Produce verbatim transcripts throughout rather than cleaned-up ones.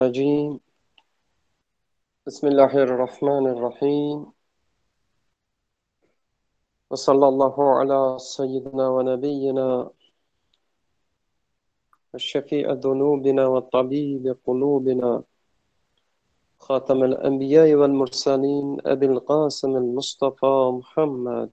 الرجيم بسم الله الرحمن الرحيم وصلى الله على سيدنا ونبينا الشفيع ذنوبنا والطبيب قلوبنا خاتم الأنبياء والمرسلين أبي القاسم المصطفى محمد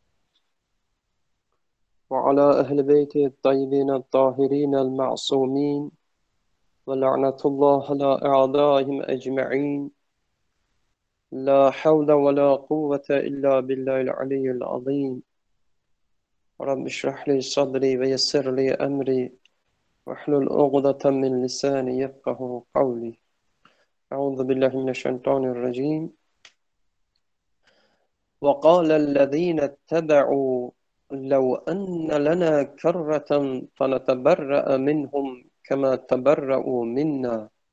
وعلى أهل بيته الطيبين الطاهرين المعصومين ولعنة الله على أعدائهم أجمعين لا حول ولا قوة إلا بالله العلي العظيم رب اشرح لي صدري ويسر لي أمري واحلل عقدة من لساني يفقه قولي أعوذ بالله من الشيطان الرجيم وقال الذين اتبعوا لو أن لنا كرة فنتبرأ منهم كما تبرأوا منا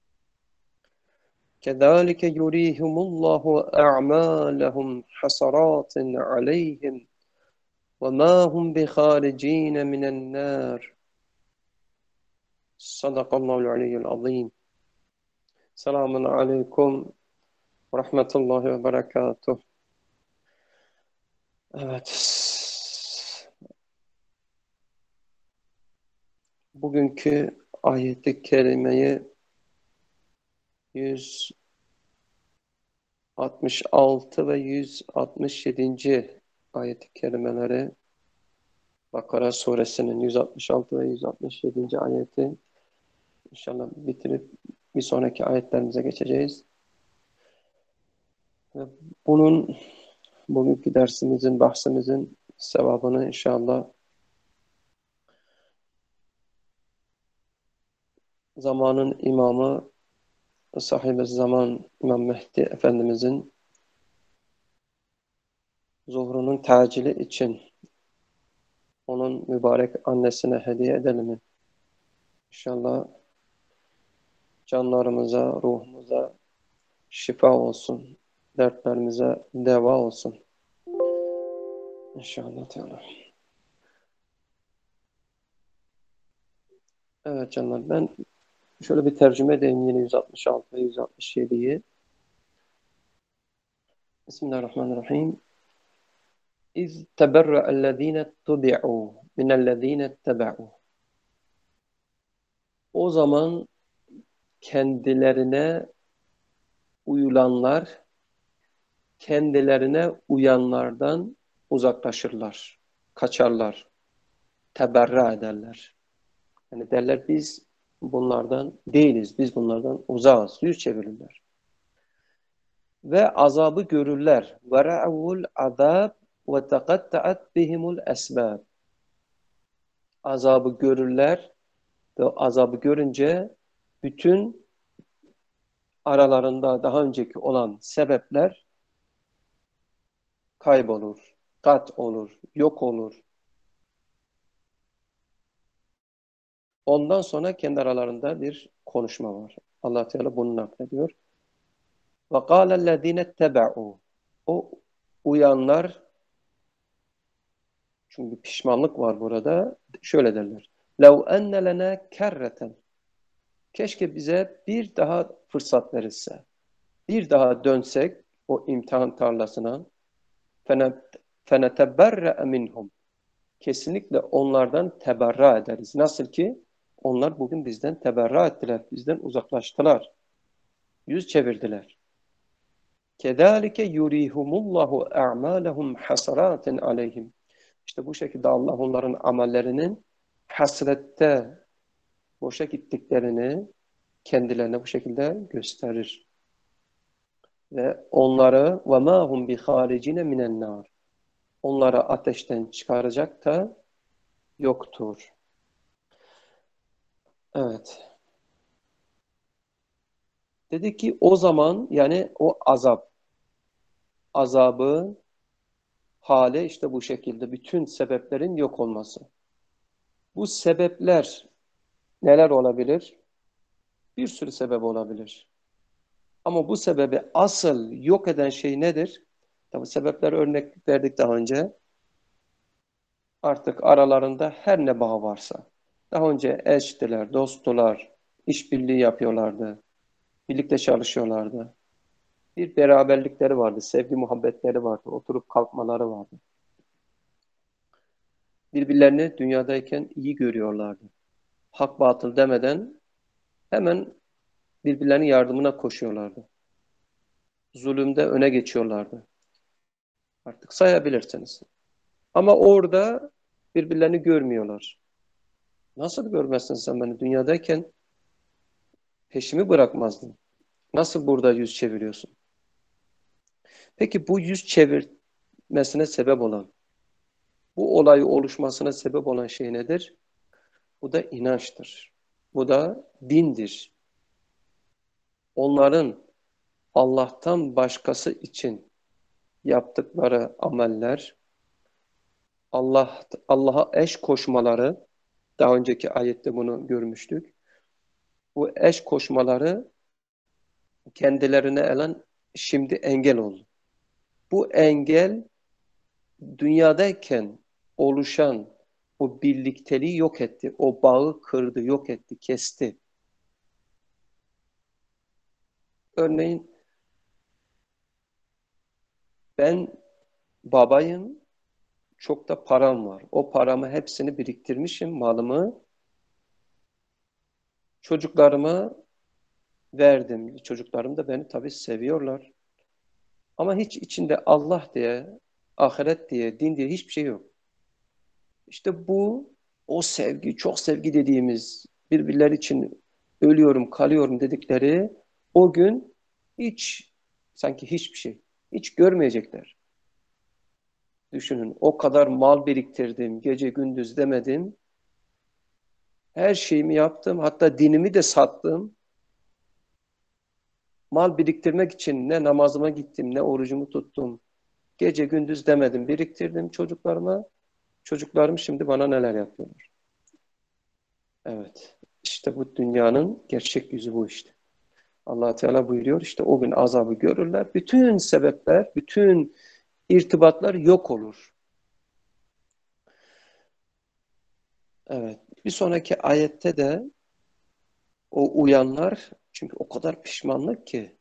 كذلك يريهم الله أعمالهم حسرات عليهم وما هم بخارجين من النار صدق الله العلي العظيم. Selamun aleyküm ve rahmetullahi ve berekatuh. Evet. Bugünkü ayet-i kerimeyi yüz altmış altı ve yüz altmış yedinci ayet-i kerimeleri Bakara suresinin yüz altmış altı ve yüz altmış yedinci ayeti inşallah bitirip bir sonraki ayetlerimize geçeceğiz. Ve bunun bugünkü dersimizin, bahsimizin sevabını inşallah zamanın imamı, sahibi zaman İmam Mehdi Efendimizin zuhrunun tacili için onun mübarek annesine hediye edelim. İnşallah canlarımıza, ruhumuza şifa olsun, dertlerimize deva olsun. İnşallah Teala. Evet canlar, ben şöyle bir tercüme edeyim yine yüz altmış altı ve yüz altmış yediyi. Bismillahirrahmanirrahim. İz teberra'ellezine tubi'u minellezine tebe'u. O zaman kendilerine uyulanlar kendilerine uyanlardan uzaklaşırlar, kaçarlar, teberra ederler. Yani derler biz bunlardan değiliz, biz bunlardan uzağız, yüz çevirirler. Ve azabı görürler. وَرَعَوُ الْعَذَابِ وَتَقَطَّعَتْ بِهِمُ الْأَسْبَابِ. Azabı görürler ve azabı görünce bütün aralarında daha önceki olan sebepler kaybolur, kat olur, yok olur. Ondan sonra kendi aralarında bir konuşma var. Allah Teala bunu naklediyor. وَقَالَ الَّذ۪ينَ اتَّبَعُوا. O uyanlar, çünkü pişmanlık var burada, şöyle derler. لَوْ اَنَّ لَنَا كَرَّةً. Keşke bize bir daha fırsat verilse. Bir daha dönsek o imtihan tarlasına. فَنَتَبَرَّأَ مِنْهُمْ. Kesinlikle onlardan teberra ederiz. Nasıl ki onlar bugün bizden teberra ettiler, bizden uzaklaştılar, yüz çevirdiler. Kedalike yurihumullahu a'malahum hasaratin aleyhim. İşte bu şekilde Allah onların amellerinin hasrette boşa gittiklerini kendilerine bu şekilde gösterir. Ve onları ve ma hum bi haricine minen nar. Onları ateşten çıkaracak da yoktur. Evet. Dedi ki o zaman, yani o azap, azabı hale işte bu şekilde bütün sebeplerin yok olması. Bu sebepler neler olabilir? Bir sürü sebep olabilir. Ama bu sebebi asıl yok eden şey nedir? Tabii sebepler örnek verdik daha önce. Artık aralarında her ne bağ varsa. Daha önce eştiler, dosttular, işbirliği yapıyorlardı. Birlikte çalışıyorlardı. Bir beraberlikleri vardı, sevgi muhabbetleri vardı, oturup kalkmaları vardı. Birbirlerini dünyadayken iyi görüyorlardı. Hak batıl demeden hemen birbirlerinin yardımına koşuyorlardı. Zulümde öne geçiyorlardı. Artık sayabilirsiniz. Ama orada birbirlerini görmüyorlar. Nasıl görmezsin sen beni? Dünyadayken peşimi bırakmazdın. Nasıl burada yüz çeviriyorsun? Peki bu yüz çevirmesine sebep olan, bu olayı oluşmasına sebep olan şey nedir? Bu da inançtır. Bu da dindir. Onların Allah'tan başkası için yaptıkları ameller, Allah Allah'a eş koşmaları, daha önceki ayette bunu görmüştük. Bu eş koşmaları kendilerine elen şimdi engel oldu. Bu engel dünyadayken oluşan o birlikteliği yok etti. O bağı kırdı, yok etti, kesti. Örneğin ben babayım, çok da param var. O paramı hepsini biriktirmişim, malımı çocuklarıma verdim. Çocuklarım da beni tabii seviyorlar. Ama hiç içinde Allah diye, ahiret diye, din diye hiçbir şey yok. İşte bu o sevgi, çok sevgi dediğimiz birbirleri için ölüyorum, kalıyorum dedikleri o gün hiç sanki hiçbir şey, hiç görmeyecekler. Düşünün o kadar mal biriktirdim, gece gündüz demedim. Her şeyimi yaptım, hatta dinimi de sattım. Mal biriktirmek için ne namazıma gittim, ne orucumu tuttum. Gece gündüz demedim, biriktirdim çocuklarıma. Çocuklarım şimdi bana neler yapıyorlar. Evet, işte bu dünyanın gerçek yüzü bu işte. Allah Teala buyuruyor işte o gün azabı görürler. Bütün sebepler, bütün irtibatlar yok olur. Evet. Bir sonraki ayette de o uyanlar çünkü o kadar pişmanlık ki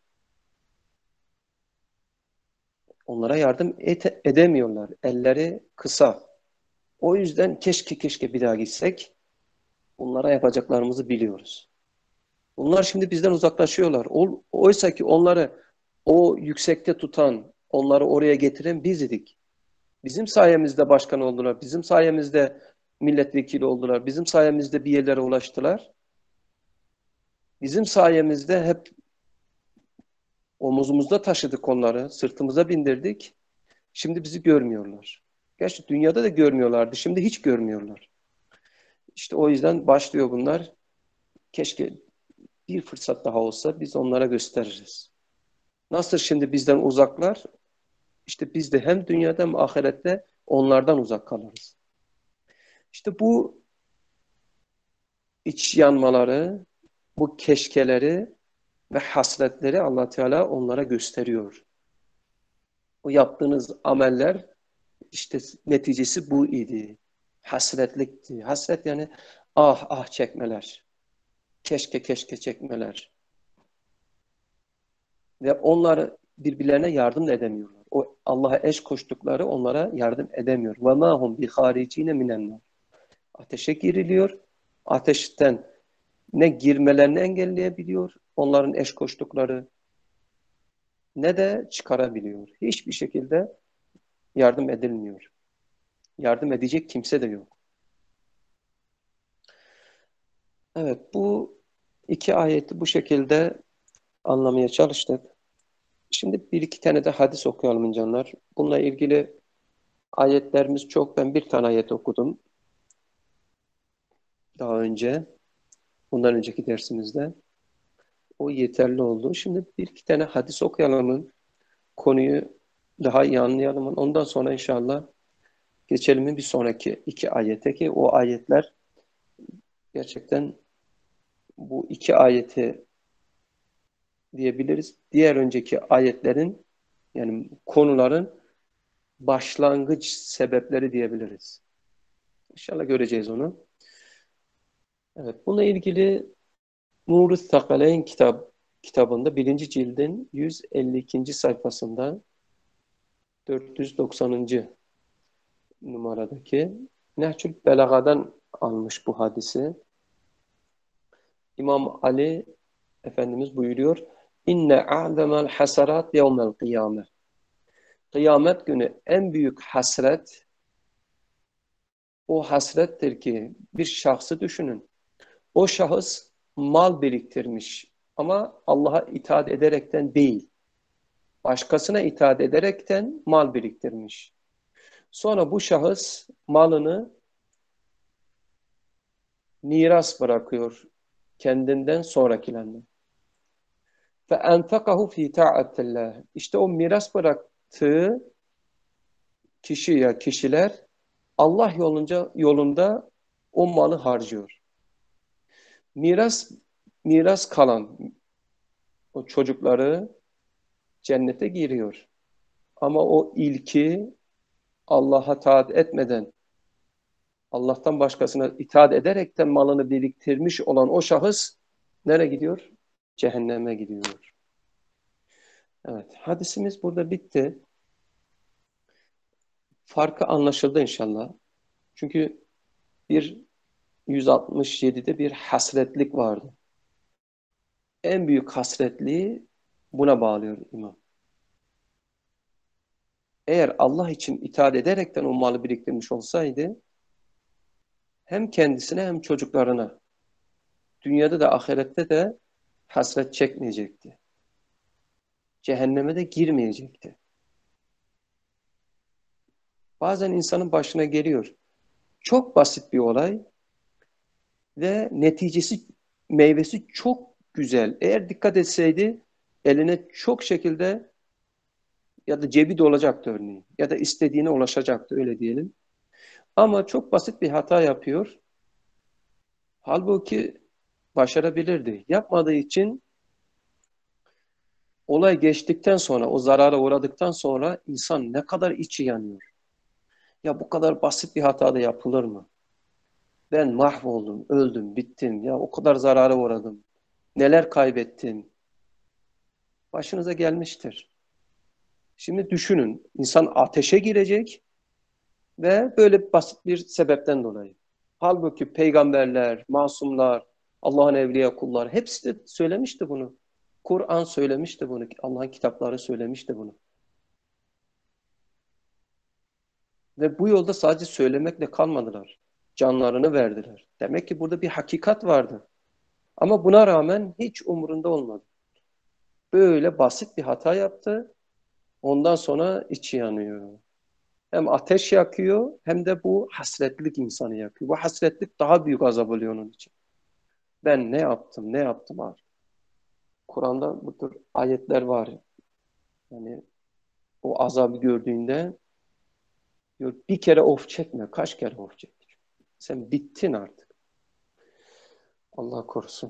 onlara yardım et edemiyorlar. Elleri kısa. O yüzden keşke keşke bir daha gitsek. Onlara yapacaklarımızı biliyoruz. Bunlar şimdi bizden uzaklaşıyorlar. Oysa ki onları o yüksekte tutan, onları oraya getiren biz idik. Bizim sayemizde başkan oldular. Bizim sayemizde milletvekili oldular. Bizim sayemizde bir yerlere ulaştılar. Bizim sayemizde hep omuzumuzda taşıdık onları, sırtımıza bindirdik. Şimdi bizi görmüyorlar. Gerçi dünyada da görmüyorlardı. Şimdi hiç görmüyorlar. İşte o yüzden başlıyor bunlar. Keşke bir fırsat daha olsa biz onlara gösteririz. Nasıl şimdi bizden uzaklar? İşte biz de hem dünyada hem ahirette onlardan uzak kalırız. İşte bu iç yanmaları, bu keşkeleri ve hasretleri Allah Teala onlara gösteriyor. O yaptığınız ameller işte neticesi bu idi. Hasretlikti. Hasret yani ah ah çekmeler. Keşke keşke çekmeler. Ve onlar birbirlerine yardım da edemiyorlar. O Allah'a eş koştukları onlara yardım edemiyor. Ve ma hum bi haricine minennar. Ateşe giriliyor. Ateşten ne girmelerini engelleyebiliyor onların eş koştukları ne de çıkarabiliyor. Hiçbir şekilde yardım edilmiyor. Yardım edecek kimse de yok. Evet, bu iki ayeti bu şekilde anlamaya çalıştık. Şimdi bir iki tane de hadis okuyalım canlar. Bununla ilgili ayetlerimiz çok. Ben bir tane ayet okudum daha önce. Bundan önceki dersimizde. O yeterli oldu. Şimdi bir iki tane hadis okuyalım. Konuyu daha iyi anlayalım. Ondan sonra inşallah geçelim bir sonraki iki ayete ki o ayetler gerçekten bu iki ayeti diyebiliriz. Diğer önceki ayetlerin yani konuların başlangıç sebepleri diyebiliriz. İnşallah göreceğiz onu. Evet, bununla ilgili Nur-u Sakaleyn kitap. kitabında birinci cildin yüz elli ikinci sayfasında dört yüz doksanıncı numaradaki Nehçül Belaga'dan almış bu hadisi. İmam Ali Efendimiz buyuruyor: İnne a'zemel hasarat yevmel kıyame. Kıyamet günü en büyük hasret o hasrettir ki bir şahsı düşünün. O şahıs mal biriktirmiş ama Allah'a itaat ederekten değil, başkasına itaat ederekten mal biriktirmiş. Sonra bu şahıs malını miras bırakıyor kendinden sonrakilerine. Fe enfakahu fi ta'atillah. İşte o miras bıraktığı kişi ya kişiler Allah yolunca yolunda o malı harcıyor. Miras miras kalan o çocukları cennete giriyor. Ama o ilki Allah'a taat etmeden, Allah'tan başkasına itaat ederekten malını biriktirmiş olan o şahıs nereye gidiyor? Cehenneme gidiyor. Evet, hadisimiz burada bitti. Farkı anlaşıldı inşallah. Çünkü bir yüz altmış yedide bir hasretlik vardı. En büyük hasretliği buna bağlıyor imam. Eğer Allah için itaat ederekten o malı biriktirmiş olsaydı hem kendisine hem çocuklarına dünyada da ahirette de hasret çekmeyecekti. Cehenneme de girmeyecekti. Bazen insanın başına geliyor. Çok basit bir olay ve neticesi, meyvesi çok güzel. Eğer dikkat etseydi eline çok şekilde ya da cebi dolacaktı örneğin. Ya da istediğine ulaşacaktı öyle diyelim. Ama çok basit bir hata yapıyor. Halbuki başarabilirdi. Yapmadığı için olay geçtikten sonra, o zarara uğradıktan sonra insan ne kadar içi yanıyor. Ya bu kadar basit bir hata da yapılır mı? Ben mahvoldum, öldüm, bittim. Ya o kadar zarara uğradım. Neler kaybettim. Başınıza gelmiştir. Şimdi düşünün, insan ateşe girecek ve böyle basit bir sebepten dolayı. Halbuki peygamberler, masumlar, Allah'ın evliya kulları hepsi de söylemişti bunu. Kur'an söylemişti bunu. Allah'ın kitapları söylemişti bunu. Ve bu yolda sadece söylemekle kalmadılar. Canlarını verdiler. Demek ki burada bir hakikat vardı. Ama buna rağmen hiç umurunda olmadı. Böyle basit bir hata yaptı. Ondan sonra içi yanıyor. Hem ateş yakıyor hem de bu hasretlik insanı yakıyor. Bu hasretlik daha büyük azap oluyor onun için. Ben ne yaptım, ne yaptım abi? Kur'an'da bu tür ayetler var. Yani o azabı gördüğünde diyor, bir kere of çekme, kaç kere of çek. Sen bittin artık. Allah korusun.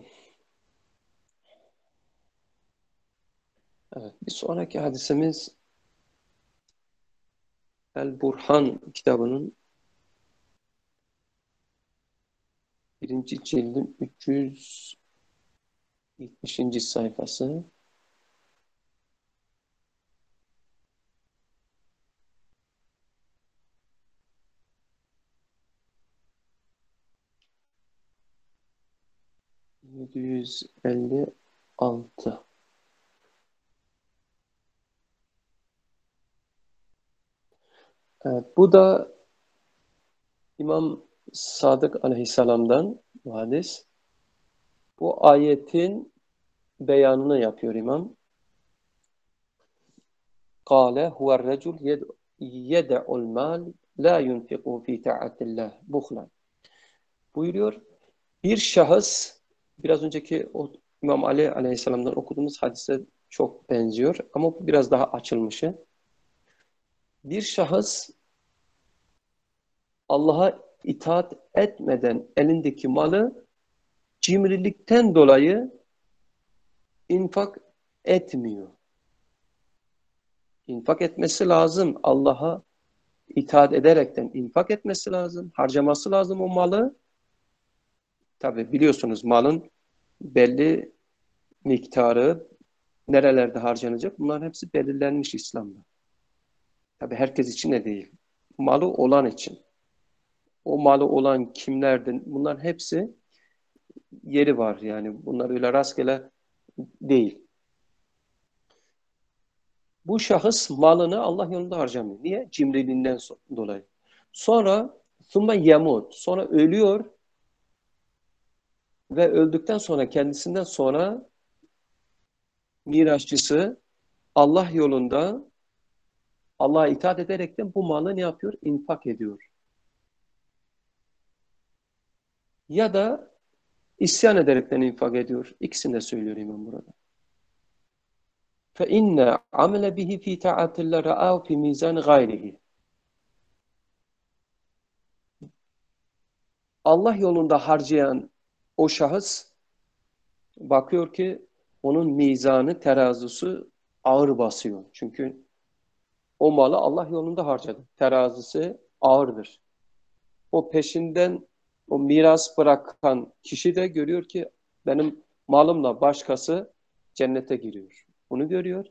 Evet, bir sonraki hadisemiz El Burhan kitabının birinci cildin üç yüz yetmişinci sayfası. yedi yüz elli altı. Evet, bu da İmam Sadık Aleyhisselam'dan bu hadis. Bu ayetin beyanını yapıyor İmam. Kâle huverrecul yed'ul mal la yunfiqu fi ta'atillah buhlan. Buyuruyor. Bir şahıs biraz önceki o İmam Ali Aleyhisselam'dan okuduğumuz hadise çok benziyor ama bu biraz daha açılmışı. Bir şahıs Allah'a itaat etmeden elindeki malı cimrilikten dolayı infak etmiyor. İnfak etmesi lazım. Allah'a itaat ederekten infak etmesi lazım. Harcaması lazım o malı. Tabi biliyorsunuz malın belli miktarı nerelerde harcanacak? Bunların hepsi belirlenmiş İslam'da. Tabii herkes için de değil. Malı olan için. O malı olan kimlerden? Bunların hepsi yeri var yani. Bunlar öyle rastgele değil. Bu şahıs malını Allah yolunda harcamıyor. Niye? Cimriliğinden dolayı. Sonra ثُمَّ يَمُوتُ Sonra ölüyor ve öldükten sonra kendisinden sonra mirasçısı Allah yolunda Allah'a itaat ederekten bu malı ne yapıyor? İnfak ediyor. Ya da isyan ederekten infak ediyor. İkisini de söylüyor İmam burada. فَاِنَّ عَمَلَ بِهِ ف۪ي تَعَةِ اللّٰهِ رَآهُ فِي مِيزَانِ غَيْرِهِ Allah yolunda harcayan o şahıs bakıyor ki onun mizanı, terazusu ağır basıyor. Çünkü o malı Allah yolunda harcadı. Terazisi ağırdır. O peşinden o miras bırakan kişi de görüyor ki benim malımla başkası cennete giriyor. Bunu görüyor.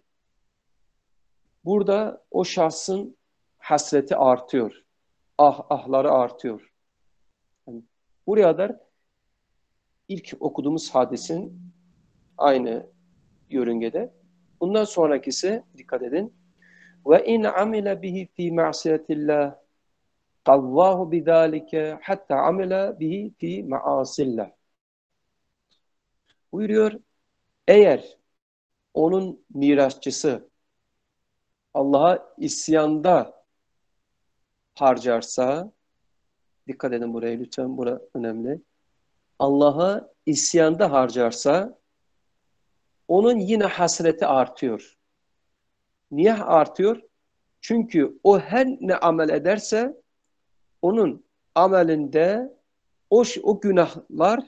Burada o şahsın hasreti artıyor. Ah ahları artıyor. Yani buraya kadar ilk okuduğumuz hadisin aynı yörüngede. Bundan sonrakisi dikkat edin. Ve in amile bihi fi ma'siyetillah kavvahu bidalike hatta amile bihi fi ma'asillah. Buyuruyor, eğer onun mirasçısı Allah'a isyanda harcarsa, dikkat edin buraya lütfen, bura önemli. Allah'a isyanda harcarsa onun yine hasreti artıyor. Niye artıyor? Çünkü o her ne amel ederse onun amelinde o, o günahlar,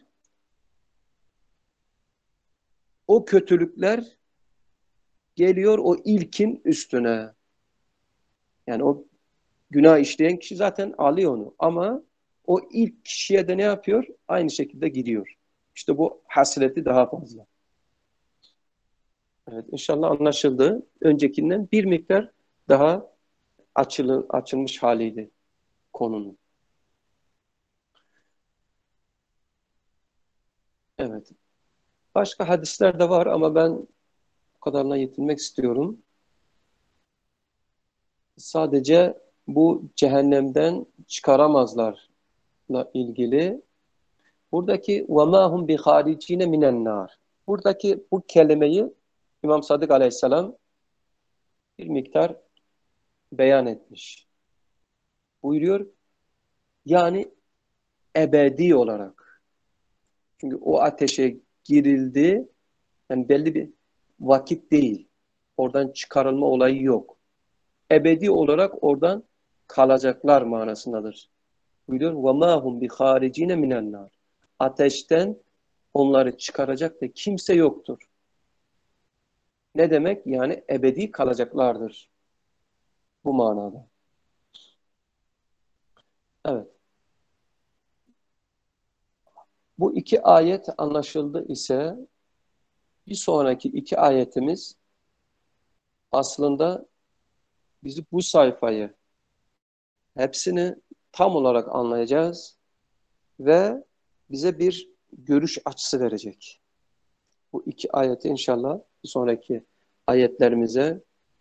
o kötülükler geliyor o ilkin üstüne. Yani o günah işleyen kişi zaten alıyor onu. Ama o ilk kişiye de ne yapıyor? Aynı şekilde gidiyor. İşte bu hasreti daha fazla. Evet, inşallah anlaşıldı. Öncekinden bir miktar daha açılı, açılmış haliydi konunun. Evet. Başka hadisler de var ama ben bu kadarına yetinmek istiyorum. Sadece bu cehennemden çıkaramazlarla ilgili buradaki وَمَا هُمْ بِخَارِجِينَ مِنَ النَّارِ buradaki bu kelimeyi İmam Sadık Aleyhisselam bir miktar beyan etmiş. Buyuruyor, yani ebedi olarak. Çünkü o ateşe girildi, yani belli bir vakit değil. Oradan çıkarılma olayı yok. Ebedi olarak oradan kalacaklar manasındadır. Buyuruyor, وَمَا هُمْ بِخَارِجِينَ مِنَ النَّارِ ateşten onları çıkaracak da kimse yoktur. Ne demek? Yani ebedi kalacaklardır. Bu manada. Evet. Bu iki ayet anlaşıldı ise bir sonraki iki ayetimiz aslında bizi bu sayfayı hepsini tam olarak anlayacağız ve bize bir görüş açısı verecek. Bu iki ayeti inşallah bir sonraki ayetlerimize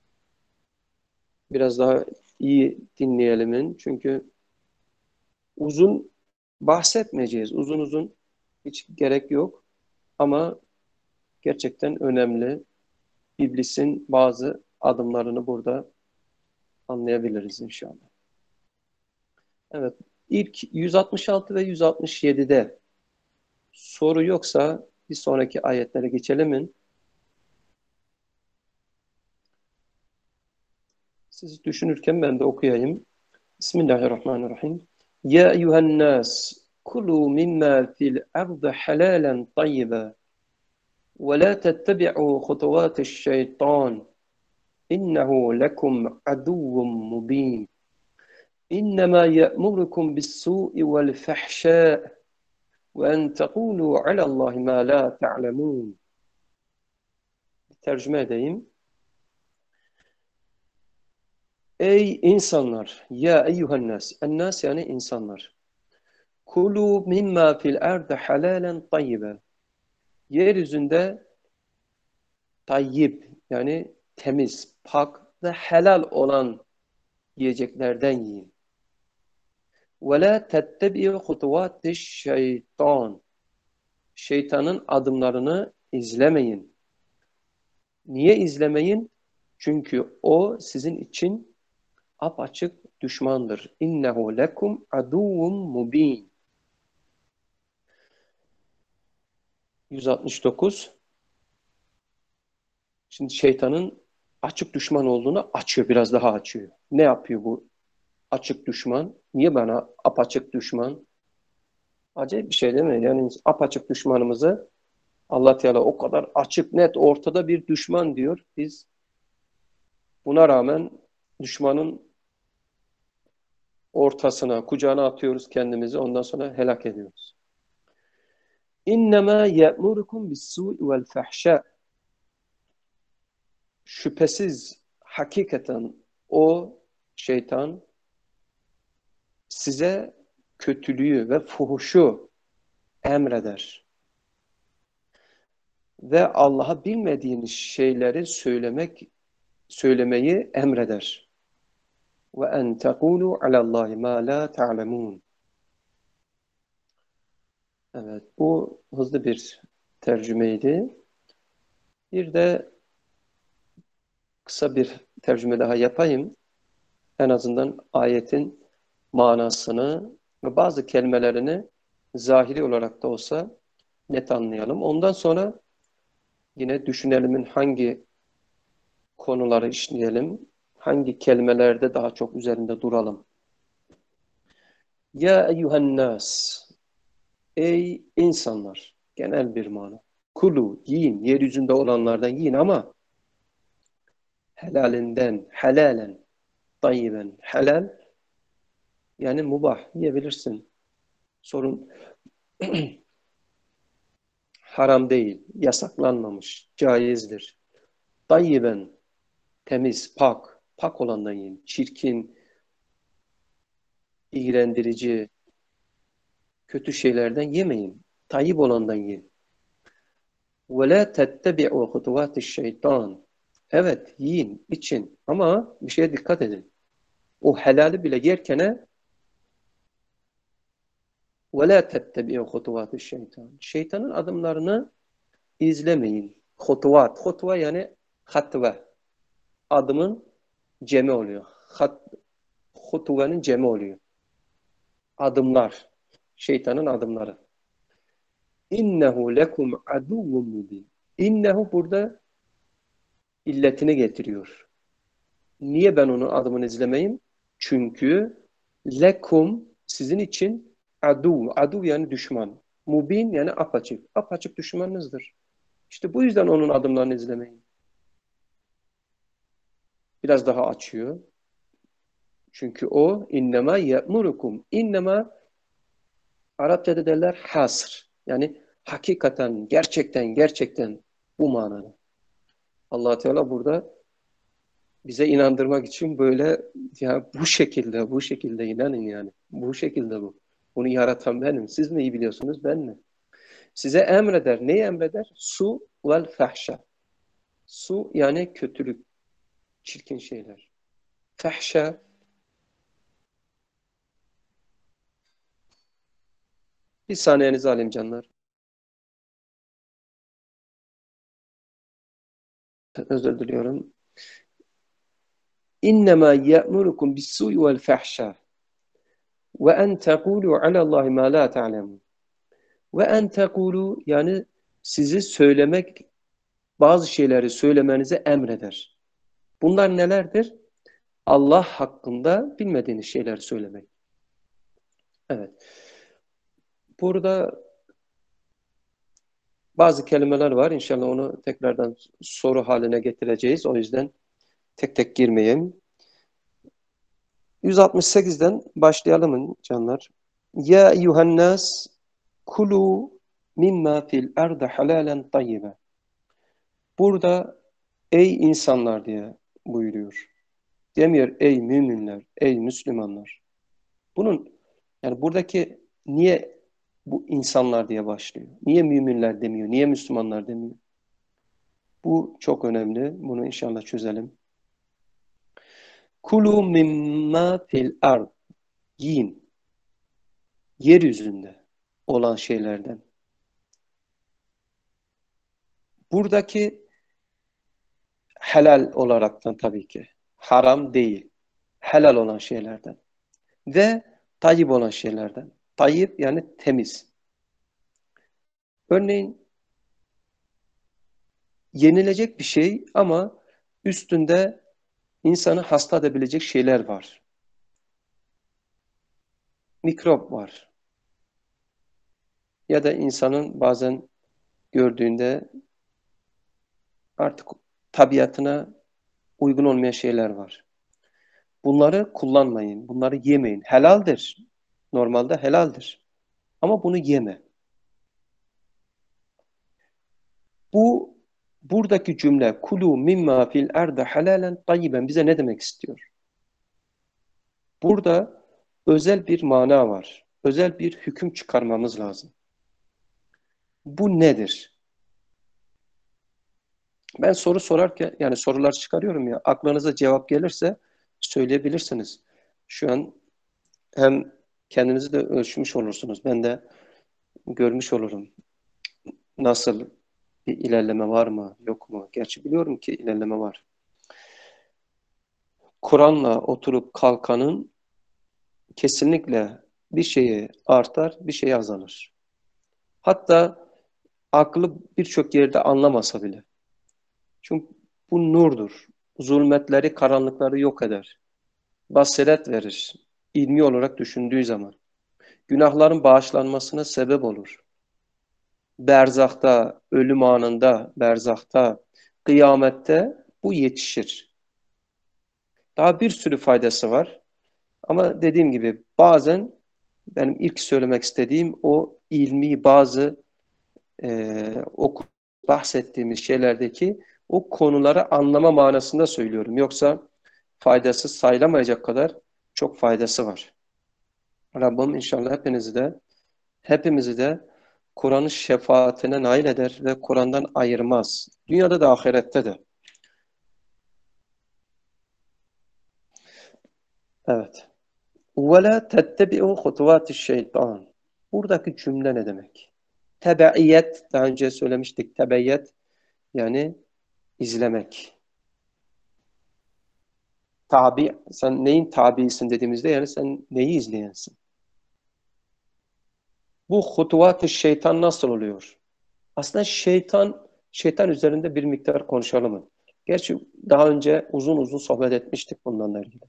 biraz daha iyi dinleyelim. Çünkü uzun bahsetmeyeceğiz. Uzun uzun hiç gerek yok. Ama gerçekten önemli. İblisin bazı adımlarını burada anlayabiliriz inşallah. Evet. İlk yüz altmış altı ve yüz altmış yedide soru yoksa bir sonraki ayetlere geçelim mi? Siz düşünürken ben de okuyayım. Bismillahirrahmanirrahim. Ya eyyühen nas kulu mimma fil ardı halalen tayyiba ve la tettebi'u hutuvatişşeytan innehu lekum aduvvun mubin. İnnemâ ye'murukum bis-sû'i vel-fahşâ'i ve en tekûlû alallâhi mâ lâ te'lemûn. tercüme edeyim. Ey insanlar, ya eyyuhennas, ennas yani insanlar. Kulu mimma fil ardı halalen tayyiben. Yeryüzünde tayyip yani temiz, pak ve helal olan yiyeceklerden yiyin. Ve la tettebi'u hutuvatiş şeytan. Şeytanın adımlarını izlemeyin. Niye izlemeyin? Çünkü o sizin için apaçık düşmandır. İnnehu lekum aduvun mubin. yüz altmış dokuz. Şimdi şeytanın açık düşman olduğunu açıyor, biraz daha açıyor. Ne yapıyor bu açık düşman? Niye bana apaçık düşman? Acayip bir şey değil mi? Yani apaçık düşmanımızı Allah Teala o kadar açık, net, ortada bir düşman diyor. Biz buna rağmen düşmanın ortasına, kucağına atıyoruz kendimizi. Ondan sonra helak ediyoruz. İnnemâ ye'murukum bis-sû'i vel-fahşâ. Şüphesiz hakikaten o şeytan size kötülüğü ve fuhuşu emreder. Ve Allah'a bilmediğiniz şeyleri söylemek söylemeyi emreder. Ve en tekulu alallahi ma la ta'lemun. Evet, bu hızlı bir tercümeydi. Bir de kısa bir tercüme daha yapayım. En azından ayetin manasını ve bazı kelimelerini zahiri olarak da olsa net anlayalım. Ondan sonra yine düşünelimin hangi konuları işleyelim, hangi kelimelerde daha çok üzerinde duralım. Ya eyyühen nas, ey insanlar, genel bir mana. Kulu, yiyin, yeryüzünde olanlardan yiyin ama helalinden, helalen, tayyiben, helal yani mubah yiyebilirsin. Sorun haram değil, yasaklanmamış, caizdir. Tayyiben, temiz, pak, pak olandan yiyin. Çirkin, iğrendirici, kötü şeylerden yemeyin. Tayyip olandan yiyin. وَلَا تَتَّبِعُوا خُطُوَاتِ الشَّيْطَانِ. Evet, yiyin, için ama bir şeye dikkat edin. O helali bile yerken وَلَا تَتَّبِعُوا خُطُوَاتِ الشَّيْطَانِ. Şeytanın adımlarını izlemeyin. Hutuvat, hutva yani hatve. Adımın cemi oluyor. Hat, hutuvenin cemi oluyor. Adımlar. Şeytanın adımları. İnnehu lekum aduvvun mubin. İnnehu burada illetini getiriyor. Niye ben onun adımını izlemeyim? Çünkü lekum sizin için adu. Adu yani düşman. Mubin yani apaçık. Apaçık düşmanınızdır. İşte bu yüzden onun adımlarını izlemeyin. Biraz daha açıyor. Çünkü o innema ye'murukum. İnnema Arapçada derler hasr. Yani hakikaten, gerçekten, gerçekten bu manada. Allah Teala burada bize inandırmak için böyle ya bu şekilde, bu şekilde inanın yani. Bu şekilde bu. Bunu yaratan benim. Siz mi iyi biliyorsunuz, ben mi? Size emreder. Neyi emreder? Su vel fahşa. Su yani kötülük, çirkin şeyler. Fahşa, bir saniyenizi alayım canlar. Özür diliyorum. İnnemâ ye'murukum bis-su'i vel fahşa ve en tekulu alallahi ma la ta'lemun. Ve en tekulu yani sizi söylemek, bazı şeyleri söylemenize emreder. Bunlar nelerdir? Allah hakkında bilmediğiniz şeyler söylemek. Evet. Burada bazı kelimeler var. İnşallah onu tekrardan soru haline getireceğiz. O yüzden tek tek girmeyeyim. yüz altmış sekizden başlayalım canlar. Ya eyyuhennas kulu mimma fil ardı halalen tayyibe. Burada ey insanlar diye buyuruyor. Demiyor ey müminler, ey Müslümanlar. Bunun yani buradaki niye bu insanlar diye başlıyor? Niye müminler demiyor? Niye Müslümanlar demiyor? Bu çok önemli. Bunu inşallah çözelim. Kulu mimma fil ard. Yiyin. Yeryüzünde olan şeylerden. Buradaki helal olaraktan tabii ki. Haram değil. Helal olan şeylerden. Ve tayyip olan şeylerden. Tayyip yani temiz. Örneğin yenilecek bir şey ama üstünde insanı hasta edebilecek şeyler var. Mikrop var. Ya da insanın bazen gördüğünde artık tabiatına uygun olmayan şeyler var. Bunları kullanmayın, bunları yemeyin. Helaldir. Normalde helaldir. Ama bunu yeme. Bu buradaki cümle kulu mimma fil ardı halalen tayyiben bize ne demek istiyor? Burada özel bir mana var. Özel bir hüküm çıkarmamız lazım. Bu nedir? Ben soru sorarken yani sorular çıkarıyorum ya aklınıza cevap gelirse söyleyebilirsiniz. Şu an hem kendinizi de ölçmüş olursunuz. Ben de görmüş olurum. Nasıl bir ilerleme var mı yok mu? Gerçi biliyorum ki ilerleme var. Kur'an'la oturup kalkanın kesinlikle bir şeyi artar, bir şeyi azalır. Hatta aklı birçok yerde anlamasa bile. Çünkü bu nurdur. Zulmetleri, karanlıkları yok eder. Basiret verir. İlmi olarak düşündüğü zaman. Günahların bağışlanmasına sebep olur. Berzahta, ölüm anında, berzahta, kıyamette bu yetişir. Daha bir sürü faydası var. Ama dediğim gibi bazen benim ilk söylemek istediğim o ilmi bazı e, o bahsettiğimiz şeylerdeki o konuları anlama manasında söylüyorum. Yoksa faydasız sayılamayacak kadar çok faydası var. Rabbim inşallah hepinizi de hepimizi de Kur'an'ın şefaatine nail eder ve Kur'an'dan ayırmaz. Dünyada da ahirette de. Evet. وَلَا تَتَّبِعُوا خُطُوَاتِ الشَّيْطَانِ. Buradaki cümle ne demek? Tebeiyet, daha önce söylemiştik. Tebeiyet yani izlemek. Tabi, sen neyin tabiisin dediğimizde yani sen neyi izleyensin? Bu hutuvat-ı şeytan nasıl oluyor? Aslında şeytan, şeytan üzerinde bir miktar konuşalım. Gerçi daha önce uzun uzun sohbet etmiştik bundan ilgili.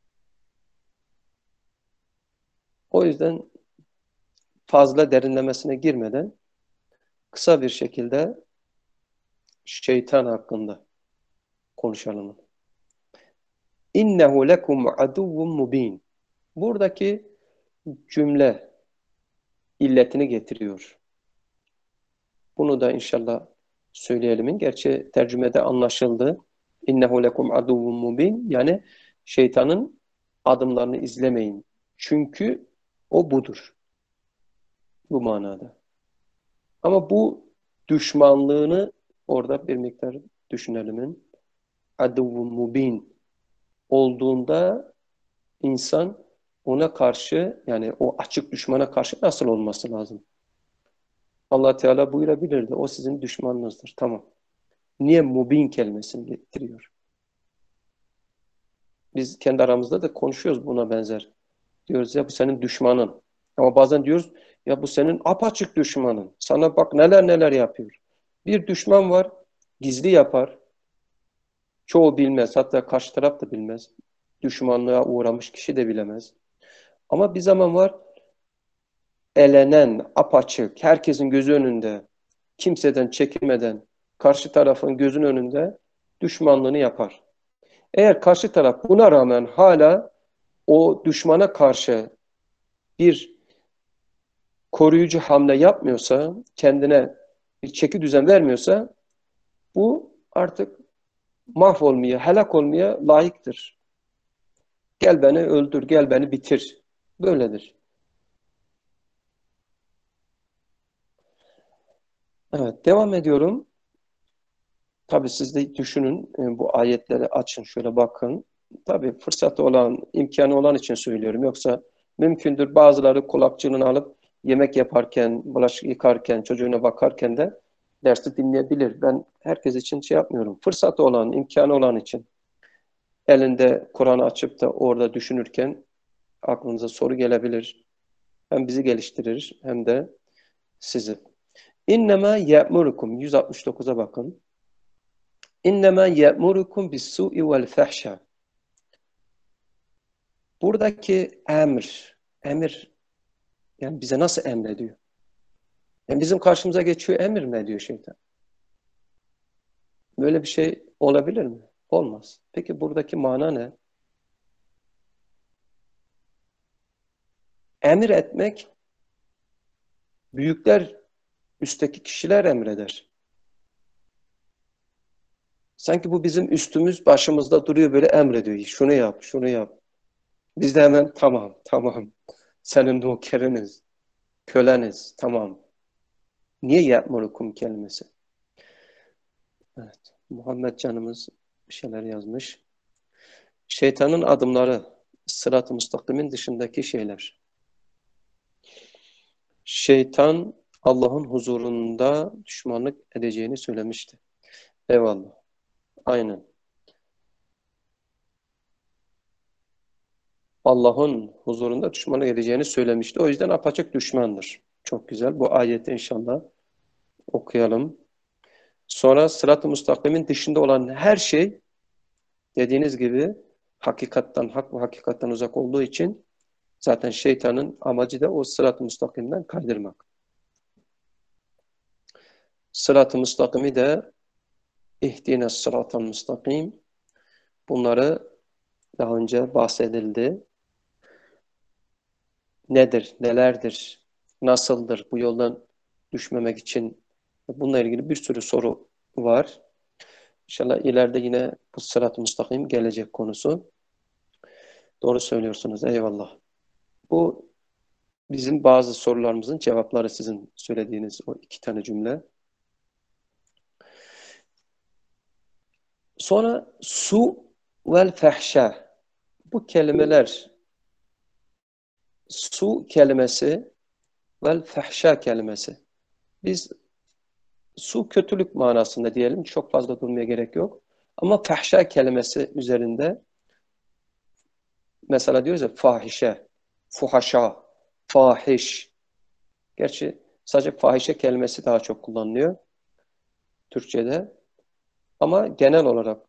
O yüzden fazla derinlemesine girmeden kısa bir şekilde şeytan hakkında konuşalım. İnnehu lekum aduvvun mubin. Buradaki cümle illetini getiriyor. Bunu da inşallah söyleyelim. Gerçi tercümede anlaşıldı. İnnehu lekum aduvvun mubin. Yani şeytanın adımlarını izlemeyin. Çünkü o budur. Bu manada. Ama bu düşmanlığını orada bir miktar düşünelim. Aduvvun mubin olduğunda insan ona karşı yani o açık düşmana karşı nasıl olması lazım? Allah Teala buyurabilirdi. O sizin düşmanınızdır. Tamam. Niye mubin kelimesini getiriyor? Biz kendi aramızda da konuşuyoruz buna benzer. Diyoruz ya bu senin düşmanın. Ama bazen diyoruz ya bu senin apaçık düşmanın. Sana bak neler neler yapıyor. Bir düşman var, gizli yapar. Çoğu bilmez, hatta karşı taraf da bilmez. Düşmanlığa uğramış kişi de bilemez. Ama bir zaman var, elenen, apaçık, herkesin gözü önünde, kimseden çekinmeden, karşı tarafın gözünün önünde düşmanlığını yapar. Eğer karşı taraf buna rağmen hala o düşmana karşı bir koruyucu hamle yapmıyorsa, kendine bir çeki düzen vermiyorsa bu artık mahvolmaya, helak olmaya layıktır. Gel beni öldür, gel beni bitir. Böyledir. Evet, devam ediyorum. Tabii siz de düşünün, e, bu ayetleri açın, şöyle bakın. Tabii fırsatı olan, imkanı olan için söylüyorum. Yoksa mümkündür bazıları kulakçığını alıp yemek yaparken, bulaşık yıkarken, çocuğuna bakarken de dersi dinleyebilir. Ben herkes için şey yapmıyorum. Fırsatı olan, imkanı olan için. Elinde Kur'an'ı açıp da orada düşünürken aklınıza soru gelebilir. Hem bizi geliştirir hem de sizi. İnnemâ ye'murukum yüz altmış dokuza bakın. İnnemâ ye'murukum bis-su'i vel-fahşâ. Buradaki emir, emir yani bize nasıl emrediyor? Yani bizim karşımıza geçiyor, emir mi ediyor şeytan? Böyle bir şey olabilir mi? Olmaz. Peki buradaki mana ne? Emir etmek, büyükler, üstteki kişiler emreder. Sanki bu bizim üstümüz başımızda duruyor, böyle emrediyor. Şunu yap, şunu yap. Biz de hemen tamam, tamam. Senin nökeriniz, köleniz, tamam. Niye yapmurukum kelimesi? Evet. Muhammed canımız bir şeyler yazmış. Şeytanın adımları, sırat-ı müstakimin dışındaki şeyler. Şeytan Allah'ın huzurunda düşmanlık edeceğini söylemişti. Eyvallah. Aynen. Allah'ın huzurunda düşmanlık edeceğini söylemişti. O yüzden apaçık düşmandır. Çok güzel. Bu ayeti inşallah okuyalım. Sonra sırat-ı müstakimin dışında olan her şey dediğiniz gibi hakikattan, hak ve hakikattan uzak olduğu için zaten şeytanın amacı da o sırat-ı müstakimden kaydırmak. Sırat-ı müstakimi de ihdine sırat-ı müstakim, bunları daha önce bahsedildi. Nedir, nelerdir, nasıldır bu yoldan düşmemek için? Bununla ilgili bir sürü soru var. İnşallah ileride yine bu sırat-ı müstakim gelecek konusu. Doğru söylüyorsunuz, eyvallah. Bu bizim bazı sorularımızın cevapları, sizin söylediğiniz o iki tane cümle. Sonra su vel fehşâ. Bu kelimeler, su kelimesi vel fehşâ kelimesi. Biz su kötülük manasında diyelim. Çok fazla durmaya gerek yok. Ama fehşâ kelimesi üzerinde mesela diyoruz ya fahişe, fuhaşa, fahiş. Gerçi sadece fahişe kelimesi daha çok kullanılıyor Türkçe'de. Ama genel olarak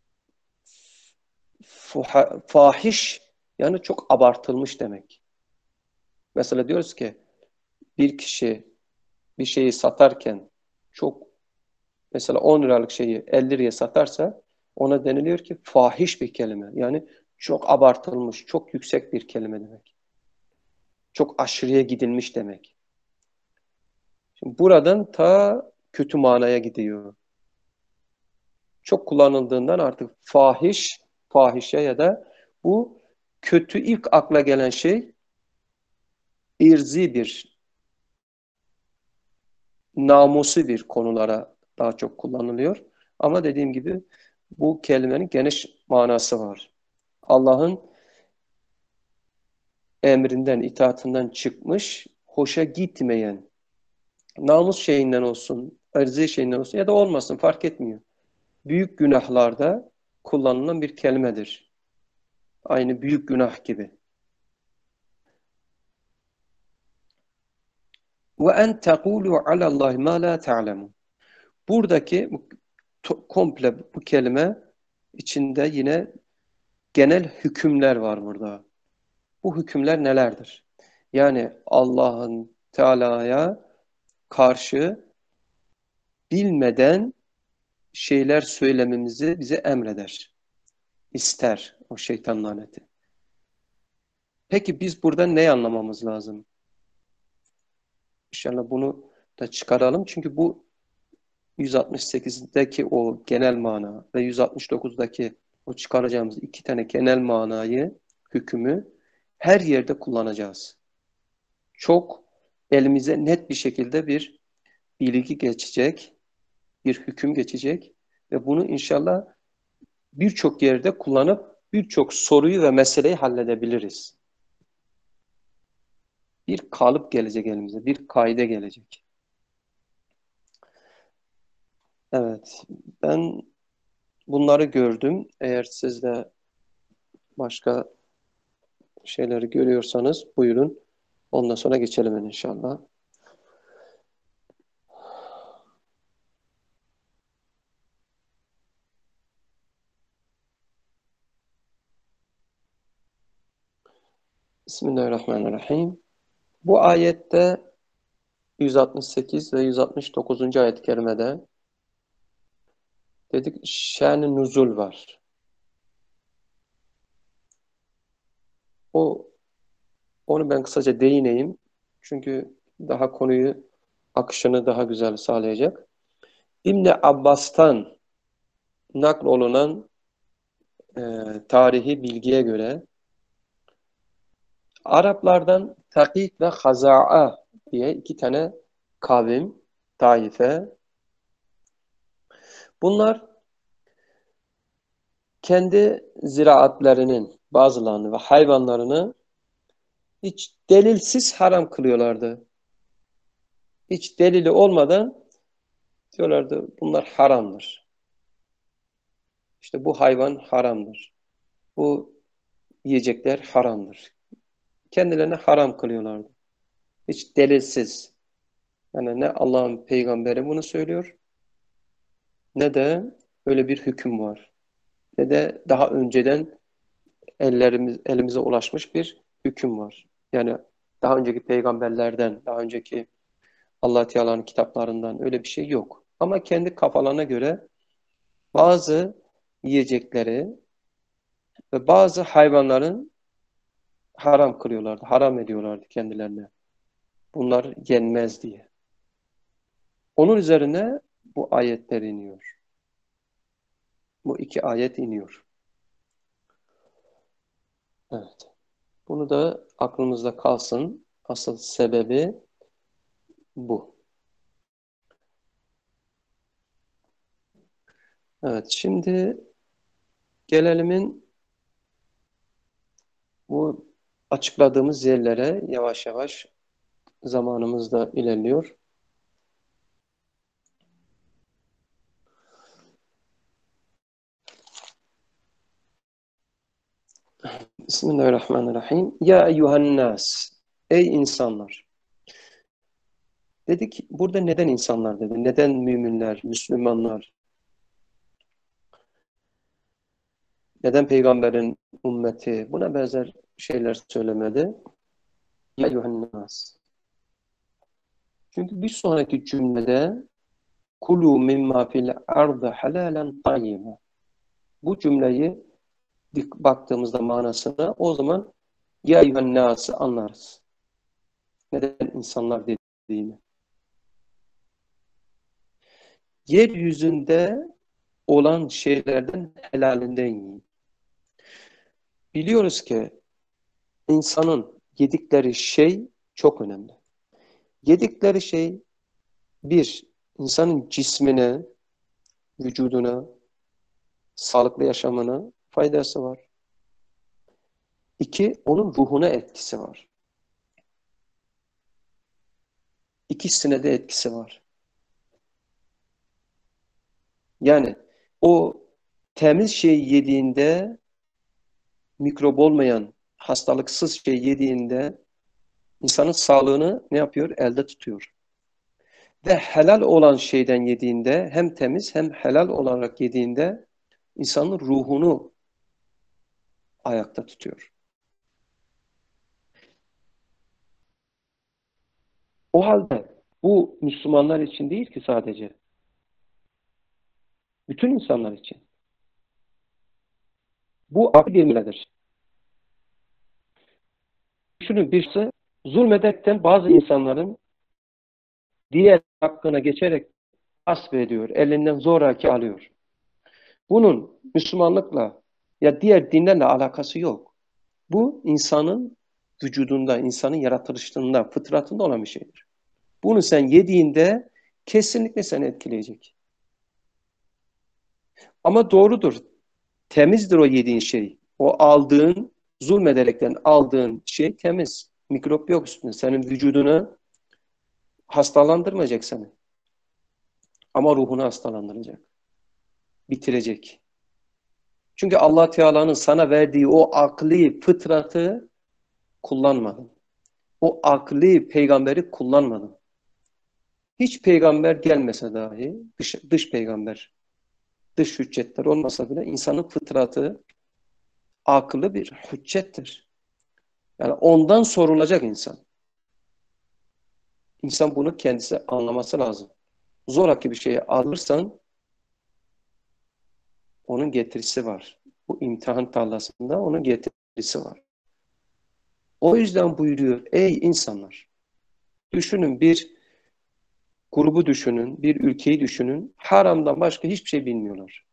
fuha, fahiş yani çok abartılmış demek. Mesela diyoruz ki bir kişi bir şeyi satarken çok, mesela on liralık şeyi elli liraya satarsa ona deniliyor ki fahiş bir kelime. Yani çok abartılmış, çok yüksek bir kelime demek. Çok aşırıya gidilmiş demek. Şimdi buradan ta kötü manaya gidiyor. Çok kullanıldığından artık fahiş, fahişe ya da bu kötü, ilk akla gelen şey irzi bir, namusu bir konulara daha çok kullanılıyor. Ama dediğim gibi bu kelimenin geniş manası var. Allah'ın emrinden, itaatından çıkmış, hoşa gitmeyen, namus şeyinden olsun, ırzi şeyinden olsun ya da olmasın, fark etmiyor. Büyük günahlarda kullanılan bir kelimedir. Aynı büyük günah gibi. Ve en tekulu alallahi ma la ta'lemun. Buradaki komple bu kelime içinde yine genel hükümler var burada. Bu hükümler nelerdir? Yani Allah'ın Teala'ya karşı bilmeden şeyler söylememizi bize emreder. İster o şeytan laneti. Peki biz buradan ne anlamamız lazım? İnşallah bunu da çıkaralım. Çünkü bu yüz altmış sekizdeki o genel mana ve yüz altmış dokuzdaki o çıkaracağımız iki tane genel manayı, hükmü her yerde kullanacağız. Çok elimize net bir şekilde bir bilgi geçecek, bir hüküm geçecek ve bunu inşallah birçok yerde kullanıp birçok soruyu ve meseleyi halledebiliriz. Bir kalıp gelecek elimize, bir kaide gelecek. Evet, ben bunları gördüm. Eğer siz de başka şeyleri görüyorsanız buyurun. Ondan sonra geçelim inşallah. Bismillahirrahmanirrahim. Bu ayette yüz altmış sekiz ve yüz altmış dokuzuncu ayet-i kerimede dedik şen-i nuzul var. O onu ben kısaca değineyim. Çünkü daha konuyu akışını daha güzel sağlayacak. İbn Abbas'tan nakl olunan e, tarihi bilgiye göre Araplardan Takik ve Haza'a diye iki tane kavim, taife. Bunlar kendi ziraatlerinin bazılarını ve hayvanlarını hiç delilsiz haram kılıyorlardı. Hiç delili olmadan diyorlardı bunlar haramdır. İşte bu hayvan haramdır. Bu yiyecekler haramdır. Kendilerine haram kılıyorlardı. Hiç delilsiz. Yani ne Allah'ın peygamberi bunu söylüyor ne de öyle bir hüküm var. Ne de daha önceden ellerimiz, elimize ulaşmış bir hüküm var. Yani daha önceki peygamberlerden, daha önceki Allah Teala'nın kitaplarından öyle bir şey yok. Ama kendi kafalarına göre bazı yiyecekleri ve bazı hayvanların haram kılıyorlardı, haram ediyorlardı kendilerine. Bunlar yenmez diye. Onun üzerine bu ayetler iniyor. Bu iki ayet iniyor. Evet. Bunu da aklımızda kalsın. Asıl sebebi bu. Evet, şimdi gelelimin bu açıkladığımız yerlere yavaş yavaş zamanımız da ilerliyor. Bismillahirrahmanirrahim. Ya eyyuhan nas. Ey insanlar. Dedik burada neden insanlar dedi? Neden müminler, Müslümanlar? Neden peygamberin ümmeti? Buna benzer şeyler söylemedi. Ya eyyuhan nas. Çünkü bir sonraki cümlede kulu mimma fil ardı halalen tayyiba. Bu cümleyi dik baktığımızda manasına o zaman ya eyyuhan nas'ı anlarız. Neden insanlar dediğini. Yeryüzünde olan şeylerden helalinden yiyin. Biliyoruz ki insanın yedikleri şey çok önemli. Yedikleri şey bir, insanın cismine, vücuduna, sağlıklı yaşamına faydası var. İki, onun ruhuna etkisi var. İkisine de etkisi var. Yani o temiz şey yediğinde, mikrop olmayan, hastalıksız şey yediğinde insanın sağlığını ne yapıyor? Elde tutuyor. Ve helal olan şeyden yediğinde hem temiz hem helal olarak yediğinde insanın ruhunu ayakta tutuyor. O halde bu Müslümanlar için değil ki sadece. Bütün insanlar için. Bu akıl bir. Düşünün birisi zulmederken bazı insanların diğer hakkına geçerek gasp ediyor, elinden zoraki alıyor. Bunun Müslümanlıkla ya diğer dinlerle alakası yok. Bu insanın vücudunda, insanın yaratılışında, fıtratında olan bir şeydir. Bunu sen yediğinde kesinlikle seni etkileyecek. Ama doğrudur, temizdir o yediğin şey. O aldığın, zulmederekten aldığın şey temiz. Mikrop yok üstünde. Senin vücudunu hastalandırmayacak seni. Ama ruhunu hastalandıracak. Bitirecek. Çünkü Allah Teala'nın sana verdiği o akli fıtratı kullanmadın. O akli peygamberi kullanmadın. Hiç peygamber gelmese dahi, dış, dış peygamber, dış hüccetler olmasa bile insanın fıtratı, akıllı bir hüccettir. Yani ondan sorulacak insan. İnsan bunu kendisi anlaması lazım. Zoraki bir şeyi alırsan onun getirisi var. Bu imtihan tarlasında onun getirisi var. O yüzden buyuruyor, ey insanlar, düşünün bir grubu düşünün, bir ülkeyi düşünün, haramdan başka hiçbir şey bilmiyorlar.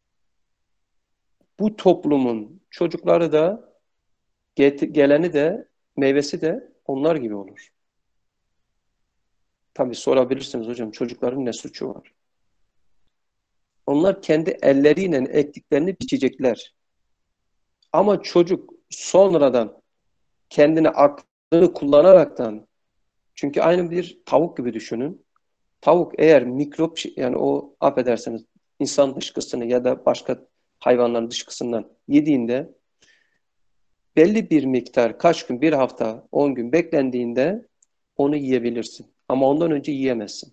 Bu toplumun çocukları da, geleni de, meyvesi de onlar gibi olur. Tabii sorabilirsiniz hocam, çocukların ne suçu var? Onlar kendi elleriyle ektiklerini biçecekler. Ama çocuk sonradan kendini aklını kullanaraktan, çünkü aynı bir tavuk gibi düşünün. Tavuk eğer mikrop, yani o affedersiniz insan dışkısını ya da başka hayvanların dışkısından yediğinde belli bir miktar, kaç gün, bir hafta, on gün beklendiğinde onu yiyebilirsin. Ama ondan önce yiyemezsin.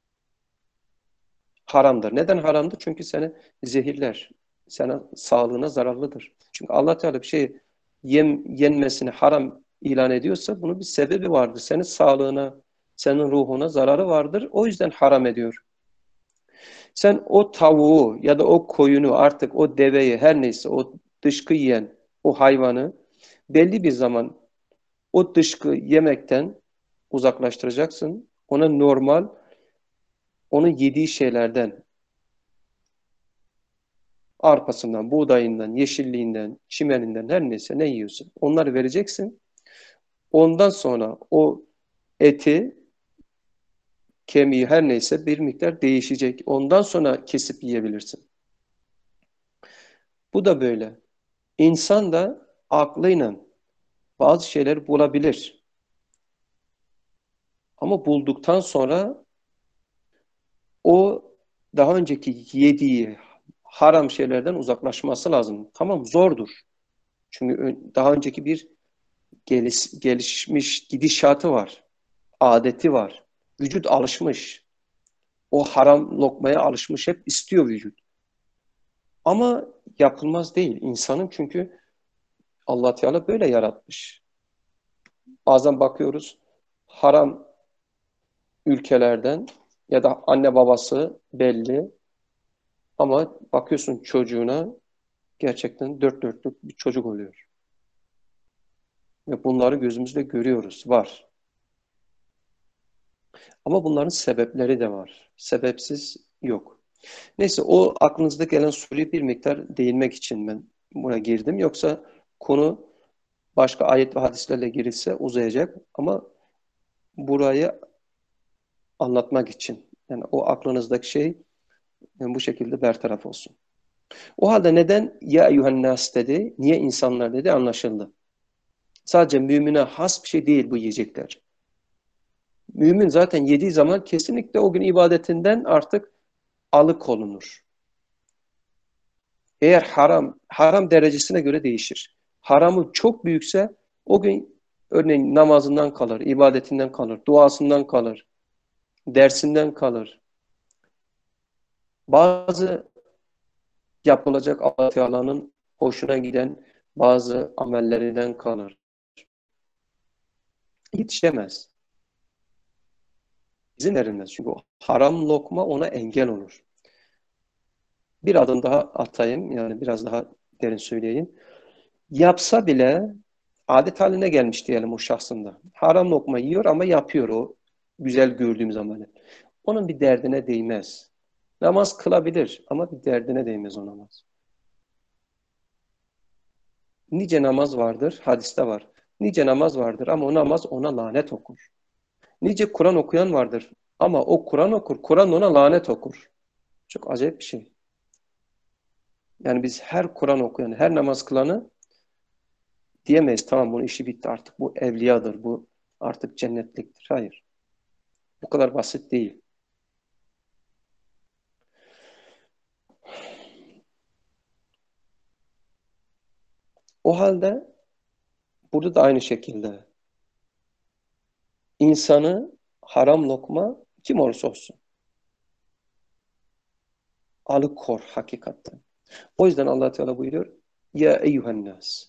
Haramdır. Neden haramdır? Çünkü seni zehirler. Sana sağlığına zararlıdır. Çünkü Allah Teala bir şey yem, yenmesini haram ilan ediyorsa bunun bir sebebi vardır. Senin sağlığına, senin ruhuna zararı vardır. O yüzden haram ediyor. Sen o tavuğu ya da o koyunu, artık o deveyi, her neyse o dışkı yiyen o hayvanı belli bir zaman o dışkı yemekten uzaklaştıracaksın. Ona normal, onun yediği şeylerden, arpasından, buğdayından, yeşilliğinden, çimeninden, her neyse ne yiyorsun, onları vereceksin. Ondan sonra o eti, kemiği, her neyse bir miktar değişecek. Ondan sonra kesip yiyebilirsin. Bu da böyle. İnsan da aklıyla bazı şeyleri bulabilir. Ama bulduktan sonra o daha önceki yediği haram şeylerden uzaklaşması lazım. Tamam, zordur. Çünkü daha önceki bir geliş, gelişmiş gidişatı var. Adeti var. Vücut alışmış. O haram lokmaya alışmış. Hep istiyor vücut. Ama yapılmaz değil. İnsanın, çünkü Allah Teala böyle yaratmış. Bazen bakıyoruz haram ülkelerden ya da anne babası belli ama bakıyorsun çocuğuna gerçekten dört dörtlük bir çocuk oluyor. Ve bunları gözümüzle görüyoruz. Var. Ama bunların sebepleri de var. Sebepsiz yok. Neyse, o aklınızda gelen soruyu bir miktar değinmek için ben buna girdim. Yoksa konu başka ayet ve hadislerle girilse uzayacak. Ama burayı anlatmak için. Yani o aklınızdaki şey yani bu şekilde bertaraf olsun. O halde neden ya eyyühennas dedi, niye insanlar dedi anlaşıldı. Sadece mümine has bir şey değil bu yiyecekler. Mümin zaten yediği zaman kesinlikle o gün ibadetinden artık alıkonulur. Eğer haram, haram derecesine göre değişir. Haramı çok büyükse o gün örneğin namazından kalır, ibadetinden kalır, duasından kalır, dersinden kalır. Bazı yapılacak Allah Teala'nın hoşuna giden bazı amellerinden kalır. Yetişemez. İzin verilmez. Çünkü o haram lokma ona engel olur. Bir adım daha atayım, yani biraz daha derin söyleyeyim. Yapsa bile adet haline gelmiş diyelim o şahsında. Haram lokma yiyor ama yapıyor o güzel gördüğüm zaman. Onun bir derdine değmez. Namaz kılabilir ama bir derdine değmez o namaz. Nice namaz vardır, hadiste var. Nice namaz vardır ama o namaz ona lanet okur. Nice Kur'an okuyan vardır ama o Kur'an okur, Kur'an ona lanet okur. Çok acayip bir şey. Yani biz her Kur'an okuyan, her namaz kılanı diyemeyiz. Tamam, bunun işi bitti artık. Bu evliyadır, bu artık cennetliktir. Hayır. Bu kadar basit değil. O halde burada da aynı şekilde insanı haram lokma kim olursa olsun alıkor hakikaten. O yüzden Allah Teala buyuruyor ya eyyühen nas.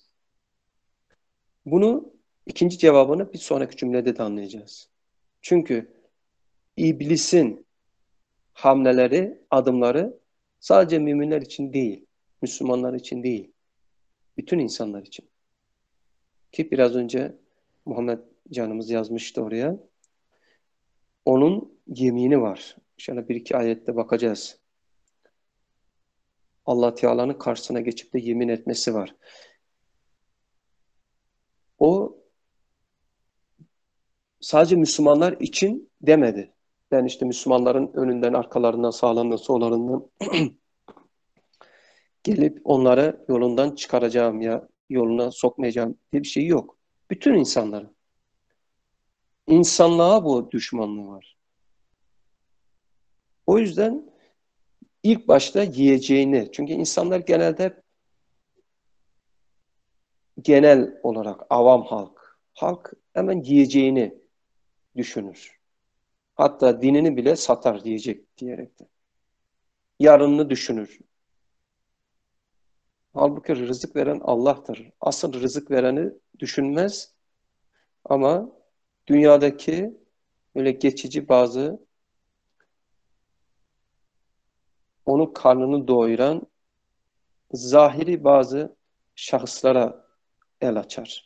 Bunu ikinci cevabını bir sonraki cümlede de anlayacağız. Çünkü iblisin hamleleri, adımları sadece müminler için değil, Müslümanlar için değil, bütün insanlar için. Ki biraz önce Muhammed canımız yazmıştı oraya. Onun yemini var. Şöyle bir iki ayette bakacağız. Allah Teala'nın karşısına geçip de yemin etmesi var. O sadece Müslümanlar için demedi. Ben işte Müslümanların önünden, arkalarından, sağlarından, sollarından gelip onları yolundan çıkaracağım ya yoluna sokmayacağım diye bir şey yok. Bütün insanları. İnsanlığa bu düşmanlığı var. O yüzden ilk başta yiyeceğini, çünkü insanlar genelde hep genel olarak avam halk, halk hemen yiyeceğini düşünür. Hatta dinini bile satar diyecek diyerek de. Yarınını düşünür. Halbuki rızık veren Allah'tır. Asıl rızık vereni düşünmez ama dünyadaki öyle geçici bazı onun karnını doyuran zahiri bazı şahıslara el açar.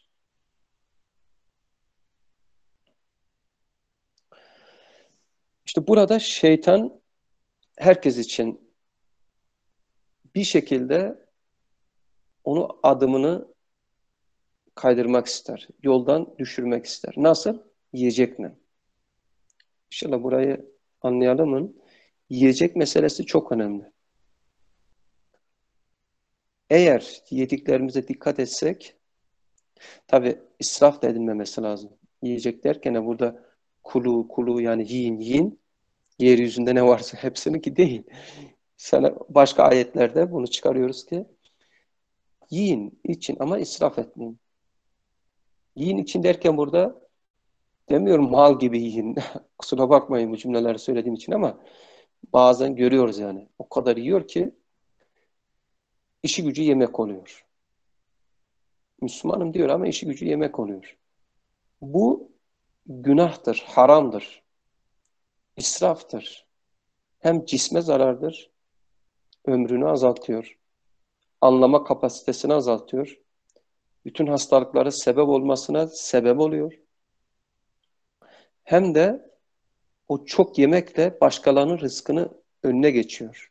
İşte burada şeytan herkes için bir şekilde onu adımını kaydırmak ister. Yoldan düşürmek ister. Nasıl? Yiyecekle. İnşallah burayı anlayalım. Yiyecek meselesi çok önemli. Eğer yediklerimize dikkat etsek, tabii israf da edilmemesi lazım. Yiyecek derken burada kulu kulu yani yiyin yiyin, yeryüzünde ne varsa hepsini ki değil. Sana başka ayetlerde bunu çıkarıyoruz ki yiyin, için ama israf etmeyin. Yiyin için derken burada demiyorum mal gibi yiyin. Kusura bakmayın bu cümleleri söylediğim için ama bazen görüyoruz yani. O kadar yiyor ki işi gücü yemek oluyor. Müslümanım diyor ama işi gücü yemek oluyor. Bu günahtır, haramdır, israftır. Hem cisme zarardır, ömrünü azaltıyor, anlama kapasitesini azaltıyor, bütün hastalıklara sebep olmasına sebep oluyor. Hem de o çok yemekle başkalarının rızkını önüne geçiyor.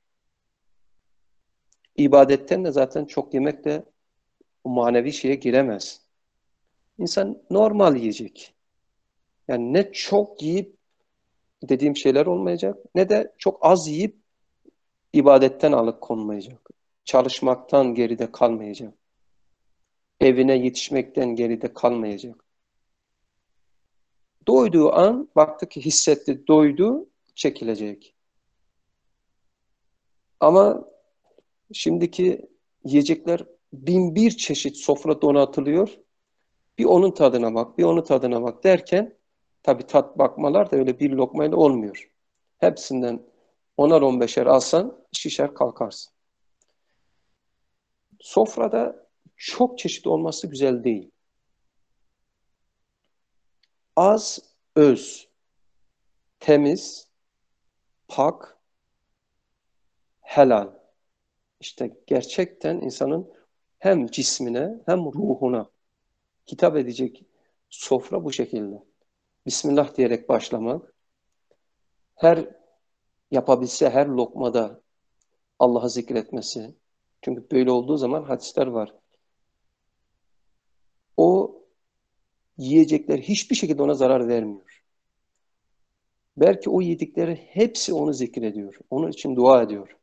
İbadetten de zaten çok yemekle o manevi şeye giremez. İnsan normal yiyecek. Yani ne çok yiyip dediğim şeyler olmayacak, ne de çok az yiyip ibadetten alıkonmayacak. Çalışmaktan geride kalmayacak. Evine yetişmekten geride kalmayacak. Doyduğu an baktı ki hissetti, doydu, çekilecek. Ama şimdiki yiyecekler bin bir çeşit sofra donatılıyor. Bir onun tadına bak, bir onun tadına bak derken tabii tat bakmalar da öyle bir lokmayla olmuyor. Hepsinden onar on beşer alsan şişer kalkarsın. Sofrada çok çeşit olması güzel değil. Az, öz, temiz, pak, helal. İşte gerçekten insanın hem cismine hem ruhuna hitap edecek sofra bu şekilde. Bismillah diyerek başlamak. Her yapabilse her lokmada Allah'ı zikretmesi. Çünkü böyle olduğu zaman hadisler var. O yiyecekler hiçbir şekilde ona zarar vermiyor. Belki o yedikleri hepsi onu zikrediyor. Onun için dua ediyor.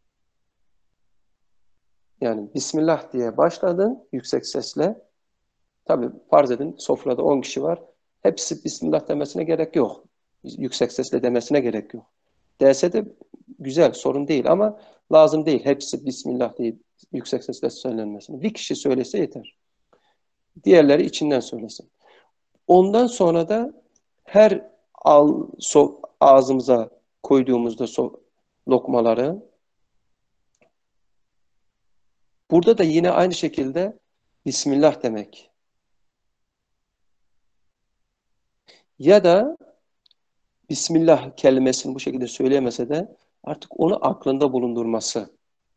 Yani Bismillah diye başladın yüksek sesle. Tabii farz edin sofrada on kişi var. Hepsi Bismillah demesine gerek yok. Yüksek sesle demesine gerek yok. Derse de güzel, sorun değil ama lazım değil. Hepsi Bismillah diye yüksek sesle söylenmesine. Bir kişi söylese yeter. Diğerleri içinden söylesin. Ondan sonra da her al, so, ağzımıza koyduğumuzda so, lokmaları burada da yine aynı şekilde Bismillah demek. Ya da Bismillah kelimesini bu şekilde söyleyemese de artık onu aklında bulundurması.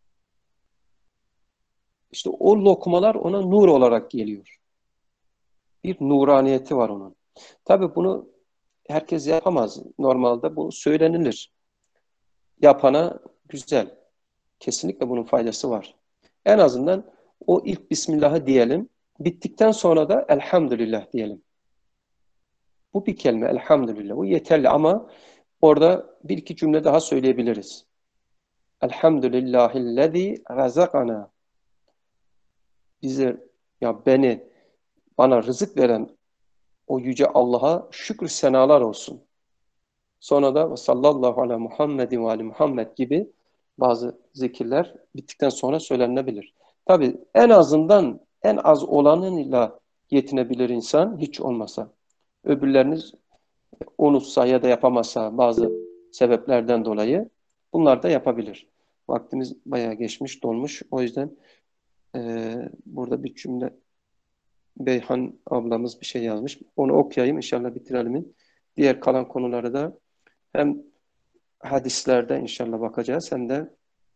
İşte o lokmalar ona nur olarak geliyor. Bir nuraniyeti var onun. Tabii bunu herkes yapamaz. Normalde bu söylenilir. Yapana güzel. Kesinlikle bunun faydası var. En azından o ilk Bismillah'ı diyelim. Bittikten sonra da Elhamdülillah diyelim. Bu bir kelime Elhamdülillah. Bu yeterli ama orada bir iki cümle daha söyleyebiliriz. Elhamdülillahillezî razakana. Bize, ya beni, bana rızık veren o yüce Allah'a şükür senalar olsun. Sonra da sallallahu ala Muhammedin ve ali Muhammed gibi bazı zikirler bittikten sonra söylenebilir. Tabii en azından en az olanıyla yetinebilir insan hiç olmasa. Öbürleriniz unutsa ya da yapamasa bazı sebeplerden dolayı bunlar da yapabilir. Vaktimiz bayağı geçmiş, dolmuş. O yüzden e, burada bir cümle Beyhan ablamız bir şey yazmış. Onu okuyayım inşallah bitirelim. Diğer kalan konuları da hem hadislerde inşallah bakacağız hem de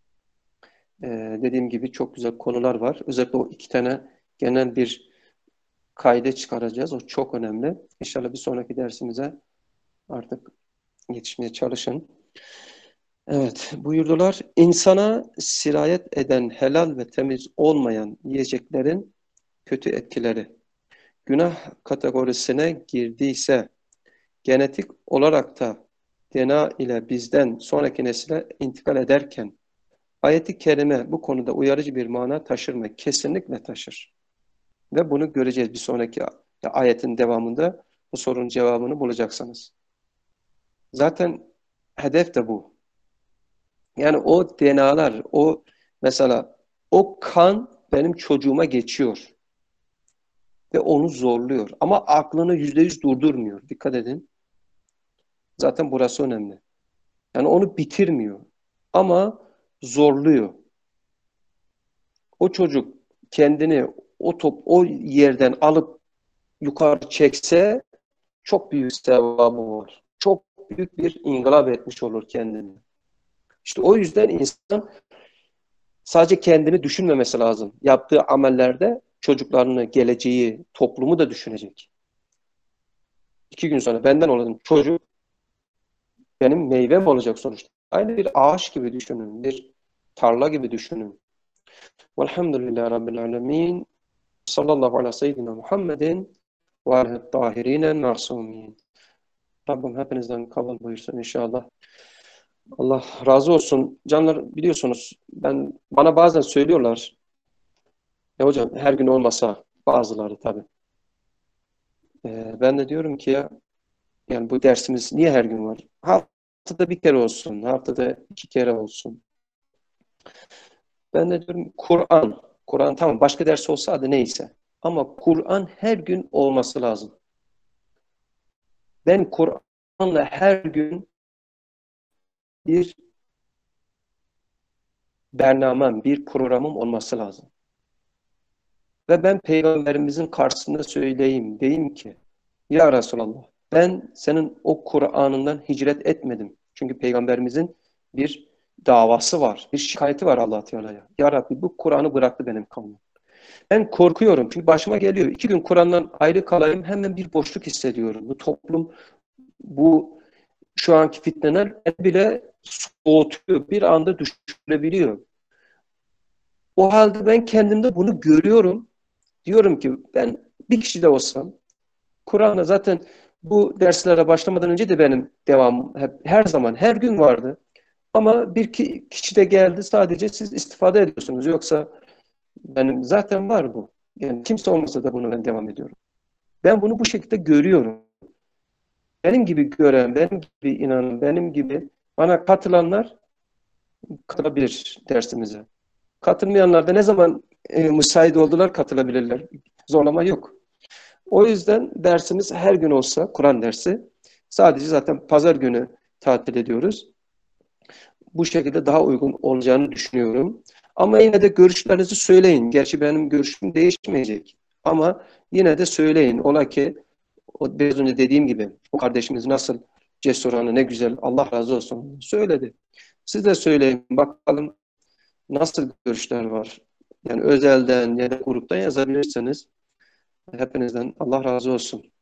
e, dediğim gibi çok güzel konular var. Özellikle o iki tane genel bir kaide çıkaracağız. O çok önemli. İnşallah bir sonraki dersimize artık yetişmeye çalışın. Evet, buyurdular. İnsana sirayet eden helal ve temiz olmayan yiyeceklerin kötü etkileri. Günah kategorisine girdiyse genetik olarak da D N A ile bizden sonraki nesile intikal ederken ayet-i kerime bu konuda uyarıcı bir mana taşır mı? Kesinlikle taşır. Ve bunu göreceğiz bir sonraki ayetin devamında bu sorunun cevabını bulacaksınız. Zaten hedef de bu. Yani o D N A'lar, o mesela o kan benim çocuğuma geçiyor ve onu zorluyor. Ama aklını yüzde yüz durdurmuyor. Dikkat edin. Zaten burası önemli. Yani onu bitirmiyor. Ama zorluyor. O çocuk kendini o top o yerden alıp yukarı çekse çok büyük sevabı var. Çok büyük bir ingılap etmiş olur kendini. İşte o yüzden insan sadece kendini düşünmemesi lazım. Yaptığı amellerde çocuklarını, geleceği, toplumu da düşünecek. İki gün sonra benden olan çocuk benim meyvem olacak sonuçta. Aynı bir ağaç gibi düşünün, bir tarla gibi düşünün. Velhamdülillahi Rabbil alemin. Sallallahu ala seyyidina Muhammedin ve aleyhi tahirinen masumin. Rabbim hepinizden kabul buyursun inşallah. Allah razı olsun. Canlar biliyorsunuz ben bana bazen söylüyorlar. Ya hocam her gün olmasa bazıları tabii. Ee, ben de diyorum ki ya yani bu dersimiz niye her gün var? Haftada bir kere olsun, haftada iki kere olsun. Ben de diyorum Kur'an. Kur'an tamam başka ders olsa adı neyse. Ama Kur'an her gün olması lazım. Ben Kur'an'la her gün bir bernamem, bir programım olması lazım. Ve ben Peygamberimizin karşısında söyleyeyim, diyeyim ki ya Resulallah ben senin o Kur'an'ından hicret etmedim. Çünkü Peygamberimizin bir davası var, bir şikayeti var Allah Teala'ya. Ya Rabbi bu Kur'an'ı bıraktı benim kavmim. Ben korkuyorum çünkü başıma geliyor. İki gün Kur'an'dan ayrı kalayım hemen bir boşluk hissediyorum. Bu toplum, bu şu anki fitneler bile soğutuyor. Bir anda düşürebiliyor. O halde ben kendimde bunu görüyorum. Diyorum ki ben bir kişi de olsam, Kur'an'da zaten bu derslere başlamadan önce de benim devamım hep, her zaman, her gün vardı. Ama bir ki, kişi de geldi, sadece siz istifade ediyorsunuz. Yoksa benim zaten var bu. Yani kimse olmasa da bunu ben devam ediyorum. Ben bunu bu şekilde görüyorum. Benim gibi gören, benim gibi inanan, benim gibi bana katılanlar katılabilir dersimize. Katılmayanlar da ne zaman e, müsait oldular katılabilirler. Zorlama yok. O yüzden dersimiz her gün olsa, Kur'an dersi, sadece zaten pazar günü tatil ediyoruz. Bu şekilde daha uygun olacağını düşünüyorum. Ama yine de görüşlerinizi söyleyin. Gerçi benim görüşüm değişmeyecek. Ama yine de söyleyin. Ola ki o biraz önce dediğim gibi o kardeşimiz nasıl cesur, ne güzel, Allah razı olsun söyledi. Siz de söyleyin bakalım nasıl görüşler var. Yani özelden ya da gruptan yazabilirsiniz. Hepinizden Allah razı olsun.